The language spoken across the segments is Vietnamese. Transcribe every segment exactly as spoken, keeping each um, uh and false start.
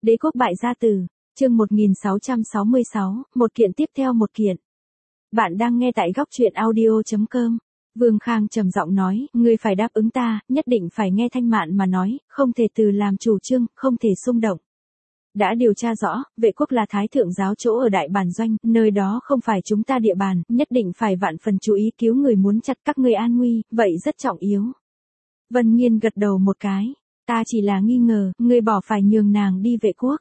Đế quốc bại gia tử, chương một nghìn sáu trăm sáu mươi sáu, một kiện tiếp theo một kiện. Bạn đang nghe tại góc truyện audio chấm com. Vương Khang trầm giọng nói, ngươi phải đáp ứng ta, nhất định phải nghe Thanh Mạn mà nói, không thể từ làm chủ trương, không thể xung động. Đã điều tra rõ, vệ quốc là thái thượng giáo chỗ ở Đại Bản Doanh, nơi đó không phải chúng ta địa bàn, nhất định phải vạn phần chú ý cứu người muốn chặt các ngươi an nguy, vậy rất trọng yếu. Vân Nghiên gật đầu một cái, ta chỉ là nghi ngờ, ngươi bỏ phải nhường nàng đi vệ quốc.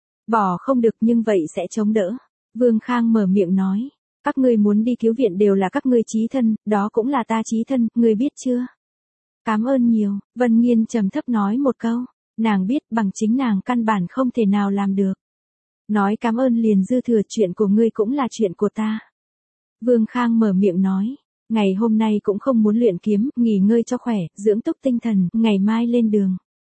Bỏ không được nhưng vậy sẽ chống đỡ. Vương Khang mở miệng nói, các ngươi muốn đi cứu viện đều là các ngươi chí thân, đó cũng là ta chí thân, ngươi biết chưa? Cảm ơn nhiều, Vân Nghiên trầm thấp nói một câu, nàng biết bằng chính nàng căn bản không thể nào làm được. Nói cảm ơn liền dư thừa, chuyện của ngươi cũng là chuyện của ta. Vương Khang mở miệng nói, ngày hôm nay cũng không muốn luyện kiếm, nghỉ ngơi cho khỏe, dưỡng túc tinh thần, ngày mai lên đường.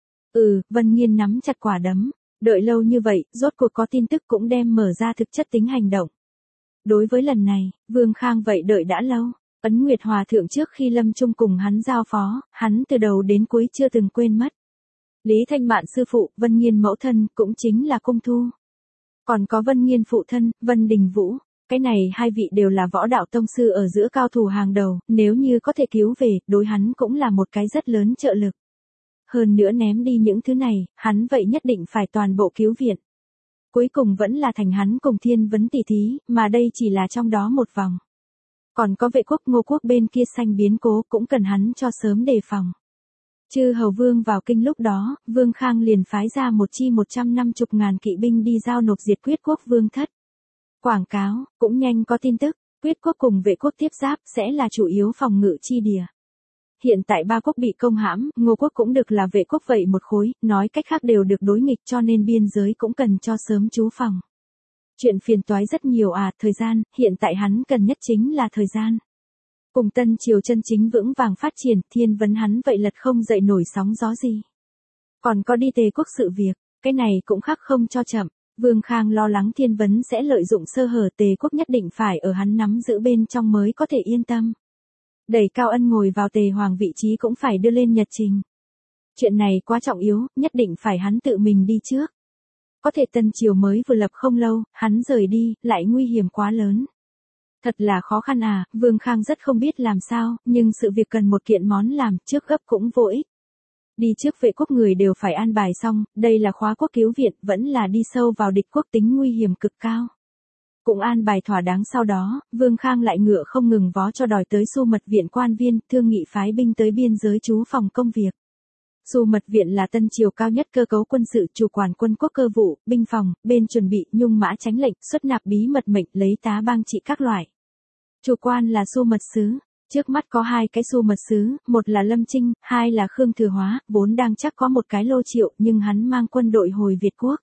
Ừ, Vân Nghiên nắm chặt quả đấm. Đợi lâu như vậy, rốt cuộc có tin tức cũng đem mở ra thực chất tính hành động. Đối với lần này, Vương Khang vậy đợi đã lâu. Ấn Nguyệt Hòa Thượng trước khi Lâm Trung cùng hắn giao phó, hắn từ đầu đến cuối chưa từng quên mất. Lý Thanh Mạn sư phụ, Vân Nghiên mẫu thân, cũng chính là Cung Thu. Còn có Vân Nghiên phụ thân, Vân Đình Vũ. Cái này hai vị đều là võ đạo tông sư ở giữa cao thủ hàng đầu, nếu như có thể cứu về, đối hắn cũng là một cái rất lớn trợ lực. Hơn nữa ném đi những thứ này, hắn vậy nhất định phải toàn bộ cứu viện. Cuối cùng vẫn là thành hắn cùng Thiên Vấn tỷ thí, mà đây chỉ là trong đó một vòng. Còn có vệ quốc Ngô quốc bên kia sanh biến cố cũng cần hắn cho sớm đề phòng. Chư hầu vương vào kinh lúc đó, Vương Khang liền phái ra một chi một trăm năm mươi ngàn kỵ binh đi giao nộp diệt Quyết quốc vương thất. Quảng cáo, cũng nhanh có tin tức, Quyết quốc cùng vệ quốc tiếp giáp sẽ là chủ yếu phòng ngự chi địa. Hiện tại ba quốc bị công hãm, Ngô quốc cũng được là vệ quốc vậy một khối, nói cách khác đều được đối nghịch cho nên biên giới cũng cần cho sớm trú phòng. Chuyện phiền toái rất nhiều à, thời gian, hiện tại hắn cần nhất chính là thời gian. Cùng Tân Triều chân chính vững vàng phát triển, Thiên Vấn hắn vậy lật không dậy nổi sóng gió gì. Còn có đi Tề quốc sự việc, cái này cũng khác không cho chậm. Vương Khang lo lắng Thiên Vấn sẽ lợi dụng sơ hở, Tề quốc nhất định phải ở hắn nắm giữ bên trong mới có thể yên tâm. Đẩy Cao Ân ngồi vào Tề hoàng vị trí cũng phải đưa lên nhật trình. Chuyện này quá trọng yếu, nhất định phải hắn tự mình đi trước. Có thể Tân Triều mới vừa lập không lâu, hắn rời đi, lại nguy hiểm quá lớn. Thật là khó khăn à, Vương Khang rất không biết làm sao, nhưng sự việc cần một kiện món làm, trước gấp cũng vô ích. Đi trước vệ quốc người đều phải an bài xong, đây là khóa quốc cứu viện, vẫn là đi sâu vào địch quốc tính nguy hiểm cực cao. Cũng an bài thỏa đáng sau đó, Vương Khang lại ngựa không ngừng vó cho đòi tới Xu Mật Viện quan viên, thương nghị phái binh tới biên giới trú phòng công việc. Xu Mật Viện là Tân Triều cao nhất cơ cấu quân sự, chủ quản quân quốc cơ vụ, binh phòng, bên chuẩn bị, nhung mã tránh lệnh, xuất nạp bí mật mệnh, lấy tá bang trị các loại. Chủ quan là Xu Mật Sứ. Trước mắt có hai cái Xu Mật Sứ, một là Lâm Trinh, hai là Khương Thừa Hóa, vốn đang chắc có một cái Lô Triệu, nhưng hắn mang quân đội hồi Việt quốc.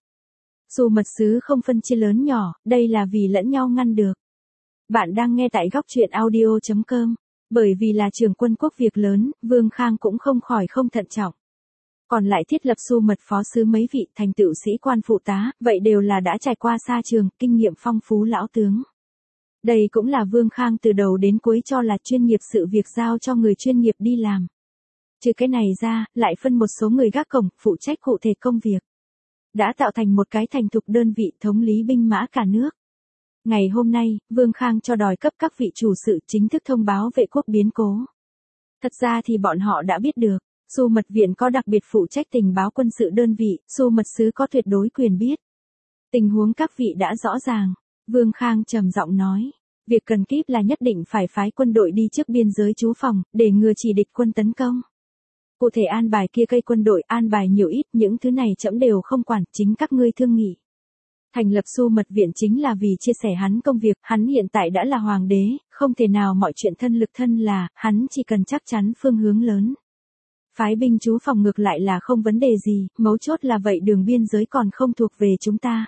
Xu Mật Sứ không phân chia lớn nhỏ, đây là vì lẫn nhau ngăn được. Bạn đang nghe tại góc truyện audio chấm com. Bởi vì là trưởng quân quốc việc lớn, Vương Khang cũng không khỏi không thận trọng. Còn lại thiết lập Xu Mật Phó Sứ mấy vị thành tựu sĩ quan phụ tá, vậy đều là đã trải qua xa trường, kinh nghiệm phong phú lão tướng. Đây cũng là Vương Khang từ đầu đến cuối cho là chuyên nghiệp, sự việc giao cho người chuyên nghiệp đi làm. Trừ cái này ra, lại phân một số người gác cổng, phụ trách cụ thể công việc. Đã tạo thành một cái thành thục đơn vị thống lý binh mã cả nước. Ngày hôm nay, Vương Khang cho đòi cấp các vị chủ sự chính thức thông báo vệ quốc biến cố. Thật ra thì bọn họ đã biết được, Xu Mật Viện có đặc biệt phụ trách tình báo quân sự đơn vị, Xu Mật Sứ có tuyệt đối quyền biết. Tình huống các vị đã rõ ràng, Vương Khang trầm giọng nói, việc cần kíp là nhất định phải phái quân đội đi trước biên giới trú phòng, để ngừa chỉ địch quân tấn công. Cụ thể an bài kia cây quân đội, an bài nhiều ít, những thứ này trẫm đều không quản, chính các ngươi thương nghị. Thành lập Xu Mật Viện chính là vì chia sẻ hắn công việc, hắn hiện tại đã là hoàng đế, không thể nào mọi chuyện thân lực thân là, hắn chỉ cần chắc chắn phương hướng lớn. Phái binh trú phòng ngược lại là không vấn đề gì, mấu chốt là vậy đường biên giới còn không thuộc về chúng ta.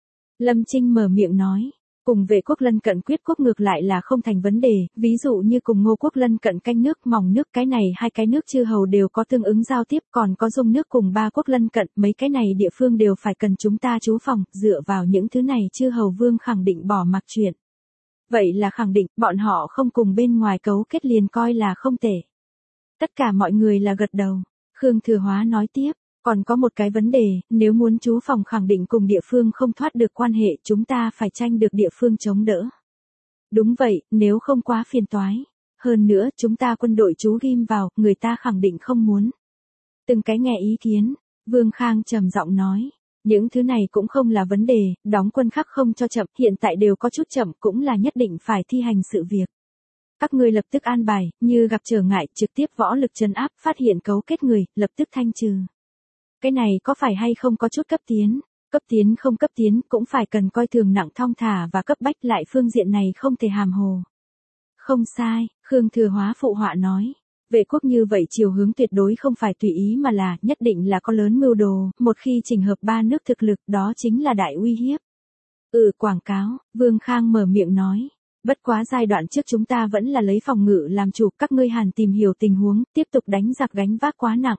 Lâm Trinh mở miệng nói. Cùng vệ quốc lân cận Quyết quốc ngược lại là không thành vấn đề, ví dụ như cùng Ngô quốc lân cận canh nước mỏng nước, cái này hai cái nước chư hầu đều có tương ứng giao tiếp, còn có dung nước cùng ba quốc lân cận, mấy cái này địa phương đều phải cần chúng ta trú phòng, dựa vào những thứ này chư hầu vương khẳng định bỏ mặc chuyện. Vậy là khẳng định, bọn họ không cùng bên ngoài cấu kết liền coi là không tệ. Tất cả mọi người là gật đầu. Khương Thừa Hóa nói tiếp, Còn có một cái vấn đề, nếu muốn trú phòng khẳng định cùng địa phương không thoát được quan hệ, chúng ta phải tranh được địa phương chống đỡ. Đúng vậy, nếu không quá phiền toái. Hơn nữa, chúng ta quân đội trú ghim vào, người ta khẳng định không muốn. Từng cái nghe ý kiến, Vương Khang trầm giọng nói. Những thứ này cũng không là vấn đề, đóng quân khắc không cho chậm, hiện tại đều có chút chậm cũng là nhất định phải thi hành sự việc. Các ngươi lập tức an bài, như gặp trở ngại, trực tiếp võ lực trấn áp, phát hiện cấu kết người, lập tức thanh trừ. Cái này có phải hay không có chút cấp tiến, cấp tiến không cấp tiến cũng phải cần coi thường nặng thong thả và cấp bách lại phương diện này không thể hàm hồ. Không sai, Khương Thừa Hóa phụ họa nói. Vệ quốc như vậy chiều hướng tuyệt đối không phải tùy ý mà là, nhất định là có lớn mưu đồ, một khi chỉnh hợp ba nước thực lực đó chính là đại uy hiếp. Ừ, quảng cáo, Vương Khang mở miệng nói. Bất quá giai đoạn trước chúng ta vẫn là lấy phòng ngự làm chủ, các ngươi Hàn tìm hiểu tình huống, tiếp tục đánh giặc gánh vác quá nặng.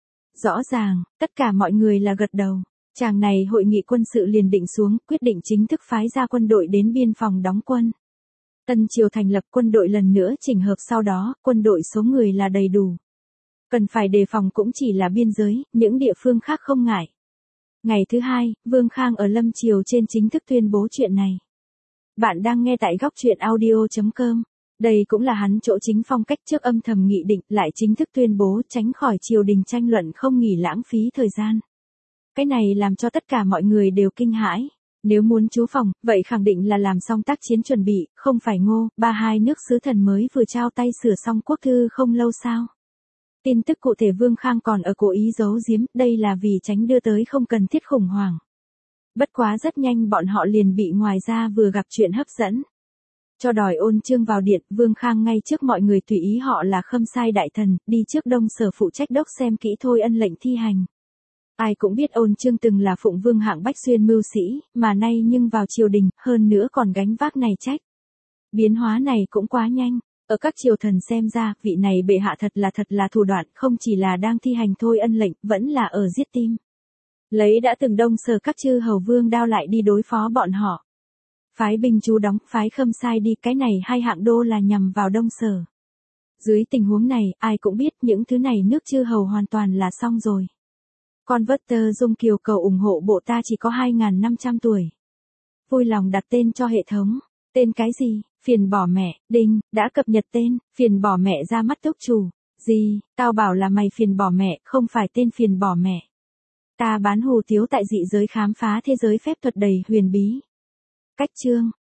Rõ ràng, tất cả mọi người là gật đầu. Chàng này hội nghị quân sự liền định xuống, quyết định chính thức phái ra quân đội đến biên phòng đóng quân. Tân Triều thành lập quân đội lần nữa chỉnh hợp sau đó, quân đội số người là đầy đủ. Cần phải đề phòng cũng chỉ là biên giới, những địa phương khác không ngại. Ngày thứ hai, Vương Khang ở Lâm Triều trên chính thức tuyên bố chuyện này. Bạn đang nghe tại góc truyện audio chấm com. Đây cũng là hắn chỗ chính phong cách trước âm thầm nghị định lại chính thức tuyên bố tránh khỏi triều đình tranh luận không nghỉ lãng phí thời gian. Cái này làm cho tất cả mọi người đều kinh hãi. Nếu muốn trú phòng, vậy khẳng định là làm xong tác chiến chuẩn bị, không phải ngô, ba hai nước sứ thần mới vừa trao tay sửa xong quốc thư không lâu sao. Tin tức cụ thể Vương Khang còn ở cố ý giấu giếm, đây là vì tránh đưa tới không cần thiết khủng hoảng. Bất quá rất nhanh bọn họ liền bị ngoài ra vừa gặp chuyện hấp dẫn. Cho đòi Ôn Chương vào điện, Vương Khang ngay trước mọi người tùy ý họ là Khâm Sai đại thần, đi trước Đông Sở phụ trách đốc xem kỹ thôi ân lệnh thi hành. Ai cũng biết Ôn Chương từng là phụng vương hạng bách xuyên mưu sĩ, mà nay nhưng vào triều đình, hơn nữa còn gánh vác này trách. Biến hóa này cũng quá nhanh, ở các triều thần xem ra, vị này bệ hạ thật là thật là thủ đoạn, không chỉ là đang thi hành thôi ân lệnh, vẫn là ở giết tim. Lấy đã từng Đông Sở các chư hầu vương đao lại đi đối phó bọn họ. Phái binh chú đóng, phái Khâm Sai đi, cái này hai hạng đô là nhằm vào Đông Sở. Dưới tình huống này, ai cũng biết những thứ này nước chư hầu hoàn toàn là xong rồi. Converter Dung Kiều cầu ủng hộ bộ ta chỉ có hai nghìn năm trăm tuổi. Vui lòng đặt tên cho hệ thống. Tên cái gì? Phiền bỏ mẹ, đinh, đã cập nhật tên, phiền bỏ mẹ ra mắt túc chủ. Gì, tao bảo là mày phiền bỏ mẹ, không phải tên phiền bỏ mẹ. Ta bán hù tiếu tại dị giới khám phá thế giới phép thuật đầy huyền bí. Cách chương.